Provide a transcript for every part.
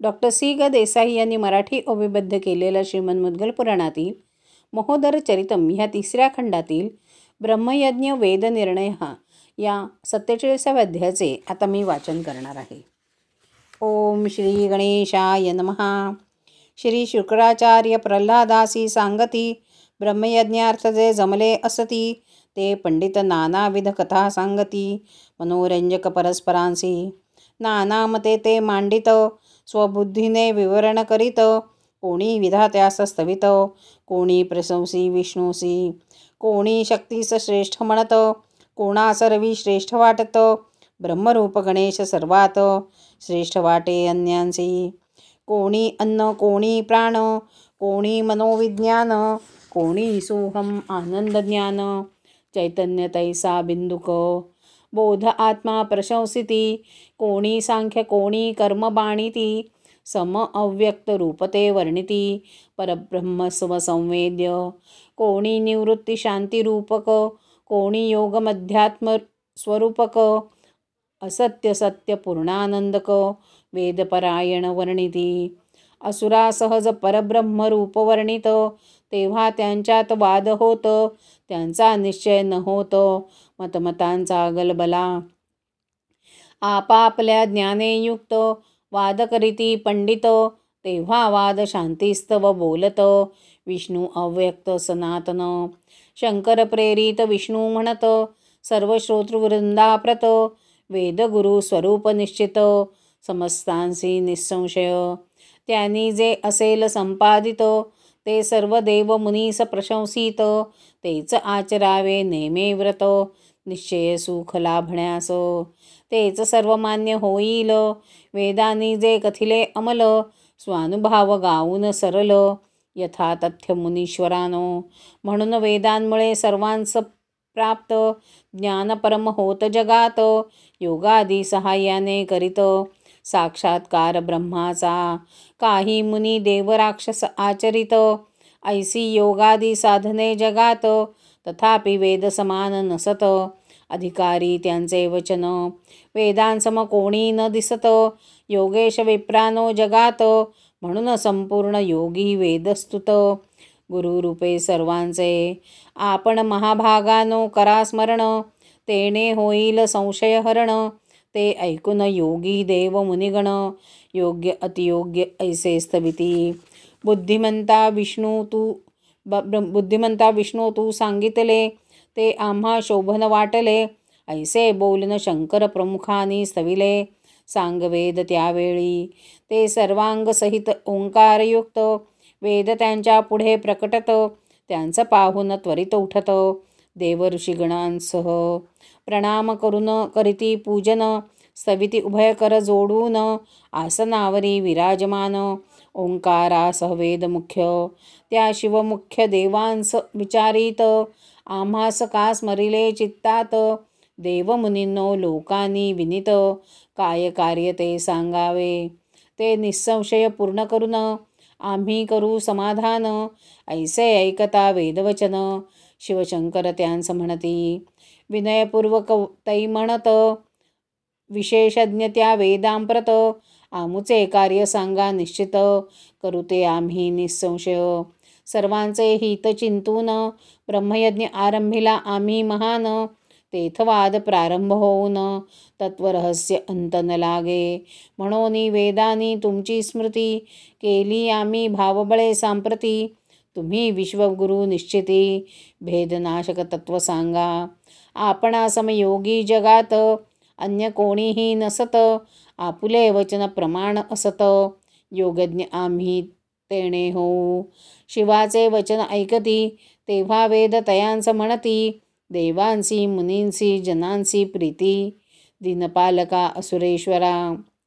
Doctor C ग देसाई यांनी मराठी ओवीबद्ध केलेल्या श्रीमद मुद्गल पुराणातील महोदर चरितम ह्या 3ऱ्या खंडातील ब्रह्मयज्ञ वेदनिर्णय या 47व्या अध्यायाचे आता मी वाचन करणार आहे. ओम श्री गणेशाय नमः. श्री शुक्राचार्य प्रल्हादासी सांगती ब्रह्मयज्ञार्थ जे जमले असती ते पंडित नानाविध कथा सांगती मनोरंजक परस्परांसी नाना मते ते मांडित स्वबुद्धीने विवरण करीत कोणी विधात्यास स्तवित कोणी प्रशंसी विष्णूसी कोणी शक्तीस श्रेष्ठ म्हणत कोणा सर्वी श्रेष्ठ वाटत ब्रह्मरूप गणेश सर्वात श्रेष्ठ वाटे अन्यांसी कोणी अन्न कोणी प्राण कोणी मनोविज्ञान कोणी सोहम आनंद ज्ञान चैतन्य तैसा बिंदुक बोध आत्मा प्रशंसिती कोणी सांख्य कोणी कर्म बाणिती सम अव्यक्त रूपते वर्णिती परब्रह्म स्वसंवेद्य कोणी निवृत्ती शांती रूपक कोणी योग मध्यात्म स्वरूपक असत्य सत्य पूर्णानंदक वेदपरायण वर्णिती असुरा सहज परब्रह्म रूप वर्णित तेव्हा त्यांच्यात वाद होत त्यांचा निश्चय न होत मतमतांचा गलबला आपापल्या ज्ञाने युक्त वाद करीती पंडित तेव्हा वाद शांतीस्तव बोलत विष्णू अव्यक्त सनातन शंकर प्रेरित विष्णू म्हणत सर्व श्रोतृवृंदाप्रत वेदगुरु स्वरूप निश्चित समस्तांसी निसंशय त्यांनी जे असेल संपादित ते सर्व देव मुनीस प्रशंसित तेच आचरावे नेमे व्रत निश्चय सुख लाभण्यास तेच सर्वमान्य होईल वेदांनी जे कथिले अमल स्वानुभाव गाऊन सरल यथा तथ्य मुनीश्वरानो म्हणून वेदांमुळे सर्वांस प्राप्त ज्ञान परम होत जगात योगादी सहाय्याने करीत साक्षात्कार ब्रह्माचा काही मुनी देव राक्षस आचरित ऐसी योगादी साधने जगात तथापि वेद समान नसत अधिकारी त्यांचे वचन वेदांसम कोणी न दिसत योगेश विप्रानो जगात म्हणून संपूर्ण योगी वेदस्तुत गुरुरूपे सर्वांचे आपण महाभागानो करा स्मरण तेने होईल संशय हरण ते ऐकून योगी देव मुनिगण योग्य अतियोग्य ऐसे स्थविती बुद्धिमंता विष्णू तू सांगितले ते आम्हा शोभन वाटले ऐसे बोलून शंकर प्रमुखानी स्थविले सांगवेद त्यावेळी ते सर्वांग सहित ओंकारयुक्त वेद त्यांच्या पुढे प्रकटत त्यांचं पाहून त्वरित उठत देव ऋषिगणांसह प्रणाम करून करीती पूजन स्थविती उभय कर जोडून आसनावरी विराजमान ओंकारासह वेद मुख्य त्या शिवमुख्य देवांस विचारित आम्हास का स्मरिले चित्तात देवमुनींनो लोकांनी विनीत काय कार्य ते सांगावे ते निसंशय पूर्ण करून आम्ही करू समाधान ऐसे ऐकता वेदवचन शिवशंकर त्यांस म्हणती विनयपूर्वक तै म्हणत विशेषज्ञ त्या वेदांप्रत आमुचे कार्य सांगा निश्चित करू ते आम्ही निसंशय सर्वांचे हित चिंतून ब्रह्मयज्ञ आरंभिला आम्ही महान तेथवाद प्रारंभ होऊन तत्वरहस्य अंत न लागे म्हणून वेदांनी तुमची स्मृती केली आम्ही भावबळे सांप्रती तुम्ही विश्वगुरु निश्चिती भेदनाशक तत्व सांगा आपणा समयोगी जगात अन्य कोणीही नसत आपुले वचन प्रमाण असत योगज्ञ आम्ही तेणे होऊ शिवाचे वचन ऐकती तेव्हा वेद तयांस म्हणती देवांसी मुनींसी जनांसी प्रीती दिनपालका असुरेश्वरा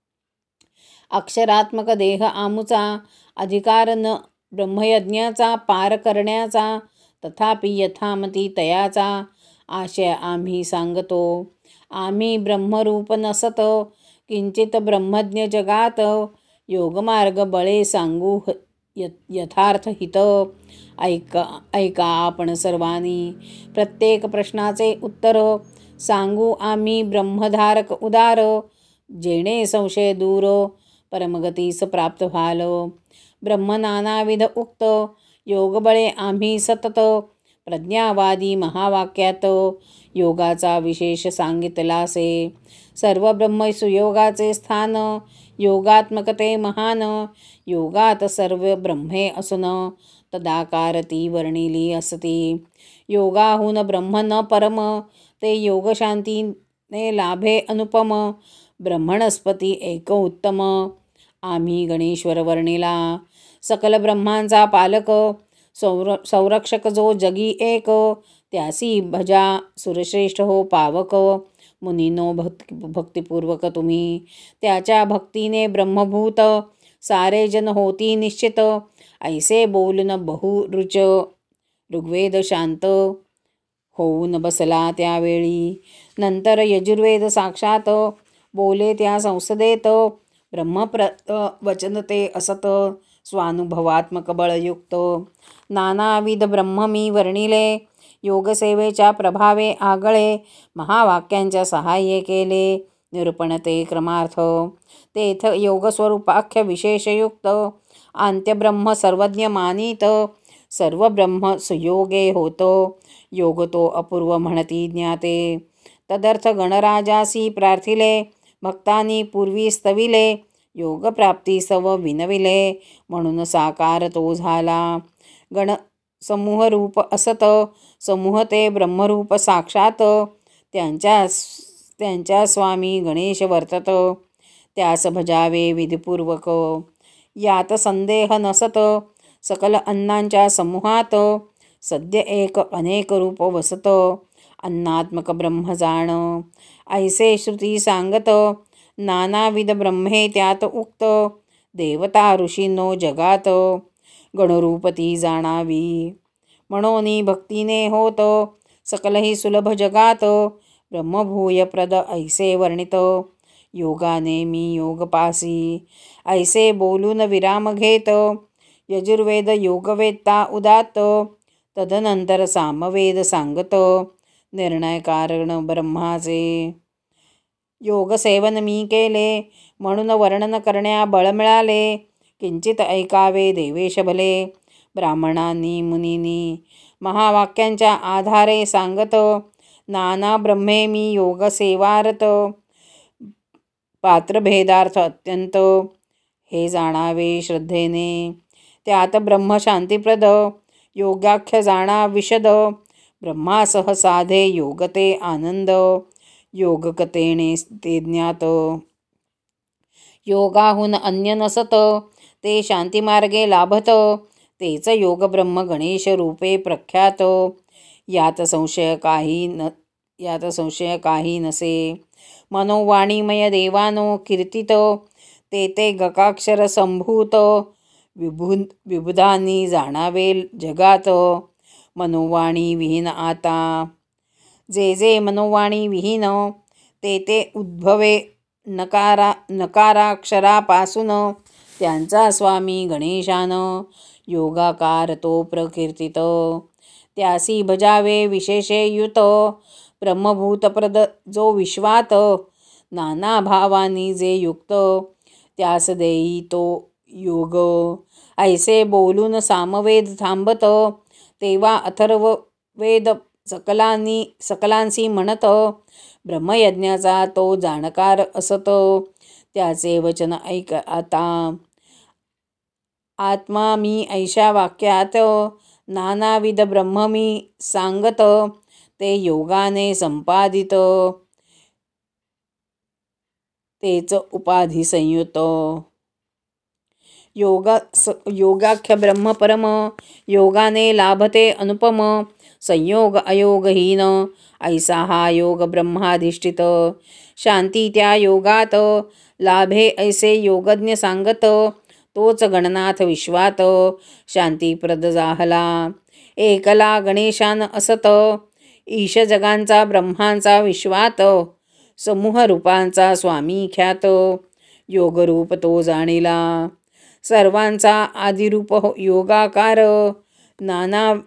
अक्षरात्मक देह आमुचा अधिकार न ब्रह्मयज्ञाचा पार करण्याचा तथापि यथामती तयाचा आशय आम्ही सांगतो आम्ही ब्रह्मरूप नसत किंचित ब्रह्मज्ञ जगात योगमार्ग बळे सांगू यथार्थ हित ऐका आपण सर्वांनी प्रत्येक प्रश्नाचे उत्तर सांगू आम्ही ब्रह्मधारक उदार जेणे संशय दूर परमगतीस प्राप्त व्हाल. ब्रह्म नानाविध उक्त योगबळे आम्ही सतत. प्रज्ञावादी महावाक्यात योगाचा विशेष सांगितलासे. सर्व ब्रह्म सुयोगाचे स्थान. योगात्मकते महान. योगात सर्व ब्रह्मे असून तदाकार ती वर्णिली असती. योगाहून ब्रह्म न परम. ते योग शांतीने लाभे अनुपम. ब्रह्मणस्पती एक उत्तम. आम्ही गणेश्वर वर्णिला. सकल ब्रह्मांचा पालक. संरक्षक जो जगी एक. त्यासी भजा सुरश्रेष्ठ हो पावक. मुनीनो भक्तिपूर्वक तुम्ही. त्याच्या भक्तीने ब्रह्मभूत सारे जन होती निश्चित. ऐसे बोलून बहुरुच. ऋग्वेद शांत होऊन बसला त्यावेळी. नंतर यजुर्वेद साक्षात बोले त्या संसदेत. वचन ते असत स्वानुभवात्मक बळयुक्त. नानाविध ब्रह्म मी वर्णिले. योगसेवेच्या प्रभावे आगळे. महावाक्यांच्या सहाय्य केले. निरूपण ते क्रमार्थ. तेथ योगस्वरूपाख्य विशेषयुक्त. अंत्यब्रह्म सर्वज्ञ मानित. सर्व ब्रह्म सुयोगे होतो. योग तो अपूर्व म्हणती ज्ञाते. तदर्थ गणराजासी प्रार्थिले. भक्तांनी पूर्वी स्तविले. योग प्राप्ती सव विनविले. म्हणून साकार तो झाला. गण समूह रूप असत. समूह ते ब्रह्मरूप साक्षात. त्यांच्या स्वामी गणेश वर्तत. त्यास भजावे विधिपूर्वक. यात संदेह नसत. सकल अन्नांच्या समूहात. सद्य एक अनेक रूप वसत. अन्नात्मक ब्रह्म जाण. ऐसे श्रुती सांगत. नानाविध ब्रह्मे त्यात उक्त. देवता ऋषींनो जगात. गणरूपती जाणावी. म्हणून भक्तीने होत. सकलही सुलभ जगात. ब्रह्मभूय प्रद ऐसे वर्णित. योगाने मी योगपासी. ऐसे बोलून विराम घेत. यजुर्वेद योगवेत्ता उदात्त. तदनंतर सामवेद सांगत. निर्णय कारण ब्रह्माचे. योगसेवन मी केले. म्हणून वर्णन करण्या बळ मिळाले. किंचित ऐकावे देवेश भले. ब्राह्मणांनी मुनींनी महावाक्यांच्या आधारे सांगत. नाना ब्रह्मे मी योगसेवारत. पात्रभेदार्थ अत्यंत. हे जाणावे श्रद्धेने. त्यात ब्रह्म शांतिप्रद. योगाख्य जाणा विशद. ब्रह्मासह साधे योगते आनंद. योगकतेने ते ज्ञात. योगाहून अन्य नसत. ते शांतिमार्गे लाभत. तेच योग ब्रह्म गणेश रूपे प्रख्यात. यात संशय काही नसे. मनोवाणीमय देवानो कीर्तित. ते गकाक्षर संभूत. विबुधांनी जाणावे जगात. मनोवाणी विहीन आता. जे मनोवाणी विहीन. ते उद्भवे नकाराक्षरापासून. त्यांचा स्वामी गणेशान. योगाकार तो प्रकीर्तित. त्यासी भजावे विशेषे युत. ब्रह्मभूतप्रद जो विश्वात. नाना भावांनी जे युक्त. त्यास देई तो योग. ऐसे बोलून सामवेद थांबत. तेव्हा अथर्ववेद सकलांसी म्हणत. ब्रह्मयज्ञाचा तो जाणकार असत. त्याचे वचन ऐक आता. आत्मा मी ऐशा वाक्यात. नानाविध ब्रह्म मी सांगत. ते योगाने संपादित. तेच उपाधी संयुत. योगाख्य ब्रह्म परम. योगाने लाभते अनुपम. संयोग अयोगहीन. ऐसा हा योग ब्रह्माधिष्ठित. शांती त्या योगात. लाभे ऐसे योगज्ञ सांगत. तोच गणनाथ विश्वात. शांतीप्रद जाहला. एकला गणेशान असत. ईश जगांचा ब्रह्मांचा विश्वात. समूह रूपांचा स्वामी ख्यात. योगरूप तो जाणिला. सर्वांचा आदिरूप योगाकार.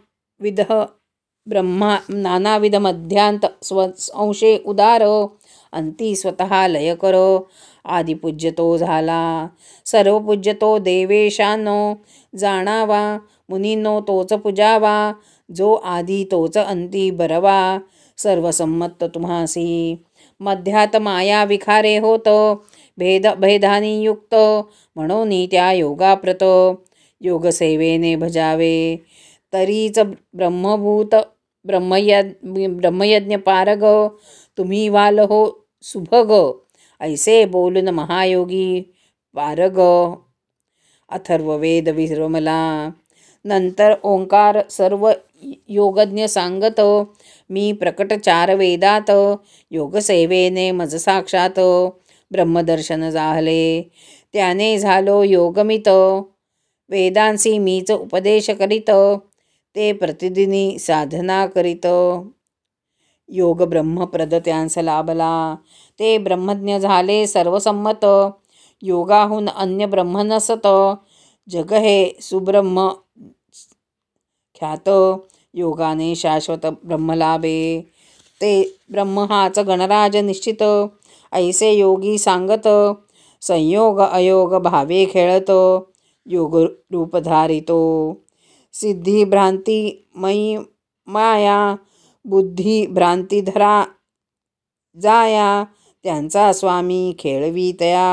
नानाविध मध्यांत अंशे उदार. अंती स्वतः लय करो. आदिपूज्य तो झाला सर्व पूज्य तो देवेशानो. जाणावा मुनींनो तोच पूजावा. जो आधी तोच अंती बरवा. सर्वसंमत तुम्हासी मध्यात माया विखारे होत. भेदानी युक्त म्हणून त्या योगाप्रत. योगसेवेने भजावे तरीच ब्रह्मभूत ब्रह्मयज्ञ पारग. तुम्ही वाल हो सुभग ऐसे बोलून महायोगी पारग. अथर्ववेद विरमला नंतर ओंकार सर्व योगज्ञ सांगत. मी प्रकट 4 वेदात योगसेवेने मज साक्षात. ब्रह्मदर्शन झाले त्याने झालो योगमित. वेदांसी मीच उपदेश करीत ते प्रतिदिनी साधना करीत. योग ब्रह्मप्रद त्यांस लाभला ते ब्रह्मज्ञ झाले सर्वसंमत. योगाहून अन्य ब्रह्म नसत जग हे सुब्रह्म ख्यात. योगाने शाश्वत ब्रह्मलाभे ते ब्रह्म हाच गणराज निश्चित. ऐसे योगी सांगत संयोग अयोग भावे खेळत. योग रूप धारितो सिद्धी भ्रांती मयी माया. बुद्धी भ्रांती धरा जाया त्यांचा स्वामी खेळवी तया.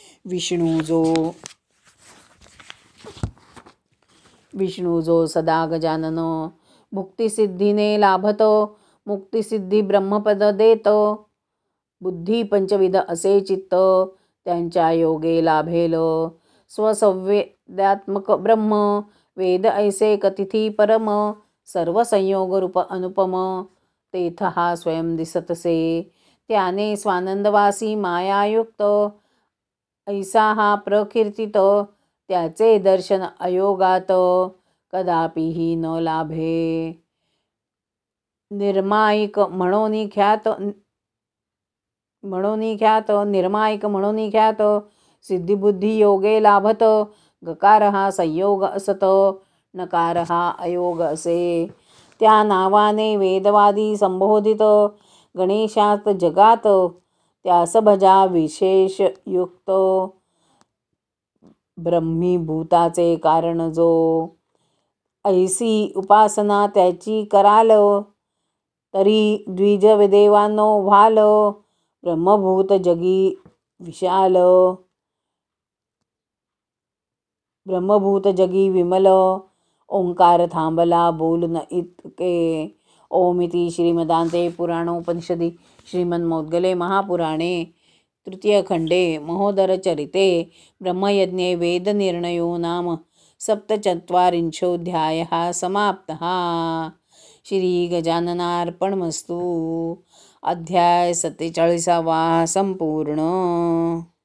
विष्णू जो सदा गजानन. भुक्तिसिद्धीने लाभतो मुक्तिसिद्धी ब्रह्मपद देत. बुद्धी पंचविध असे चित्त त्यांच्या योगे लाभेल. स्वसंवेद्यात्मक ब्रह्म वेद ऐसे कथिती परम. सर्व संयोग रूप अनुपम तेथ हा स्वयं दिसतसे. त्याने स्वानंदवासी मायायुक्त ऐसा हा प्रकीर्तित. त्याचे दर्शन अयोगात कदापिही न लाभे. निर्माईक म्हणून ख्यात सिद्धिबुद्धी योगे लाभत. गकार हा संयोग असत नकार हा अयोग असे. त्या नावाने वेदवादी संबोधित गणेशात जगात. त्यास भजा विशेष युक्त ब्रह्मीभूताचे कारण जो. ऐसी उपासना त्याची कराल तरी द्विज देवांनो व्हाल. ब्रह्मभूत जगी विशाल विमल. ओंकार थांबला बोलून इतके. ओमिति श्रीमदान्ते पुराणोपनिषदि श्रीमन्मौद्गले महापुराणे तृतीय खंडे महोदरचरिते ब्रह्मयज्ञे वेदनिर्णयो नाम सप्तचत्वारिंशोऽध्यायः समाप्तः. श्रीगजाननार्पणमस्तु. अध्याय 47 संपूर्ण.